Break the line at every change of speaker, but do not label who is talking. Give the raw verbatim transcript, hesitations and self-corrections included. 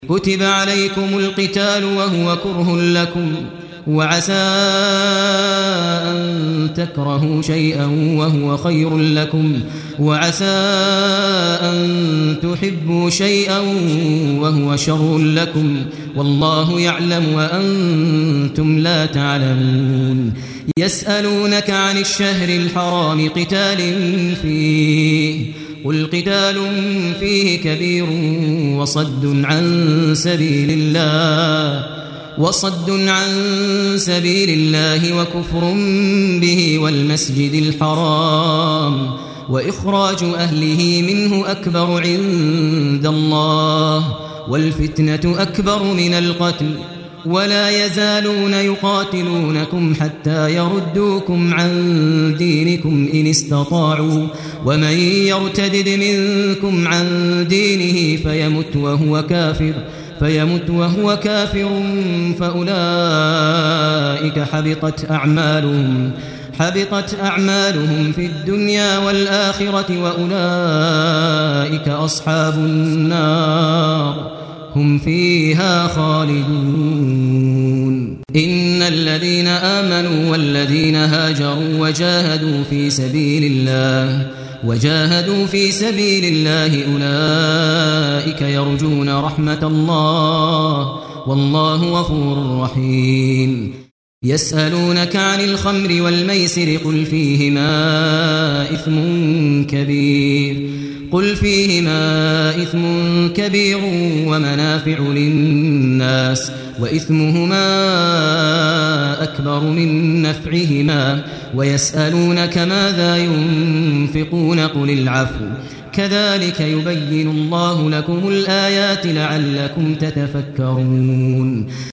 كتب عليكم القتال وهو كره لكم وعسى أن تكرهوا شيئا وهو خير لكم وعسى أن تحبوا شيئا وهو شر لكم والله يعلم وأنتم لا تعلمون. يسألونك عن الشهر الحرام قتال فيه قل قتال فيه كبير وصد عن سبيل الله وصد عن سبيل الله وكفر به والمسجد الحرام وإخراج أهله منه أكبر عند الله والفتنة أكبر من القتل ولا يزالون يقاتلونكم حتى يردوكم عن دينكم إن استطاعوا ومن يرتدد منكم عن دينه فيمت وهو كافر فيمت وهو كافر فأولئك حبطت أعمالهم حبطت أعمالهم في الدنيا والآخرة وأولئك أصحاب النار هم فيها خالدون. إن الذين آمنوا والذين هاجروا وجاهدوا في سبيل الله وجاهدوا في سبيل الله أولئك يرجون رحمة الله والله غفور رحيم. يسألونك عن الخمر والميسر قل فيهما إثم كبير قل فيهما إثم كبير ومنافع للناس وإثمهما أكبر من نفعهما ويسألونك ماذا ينفقون قل العفو كذلك يبين الله لكم الآيات لعلكم تتفكرون.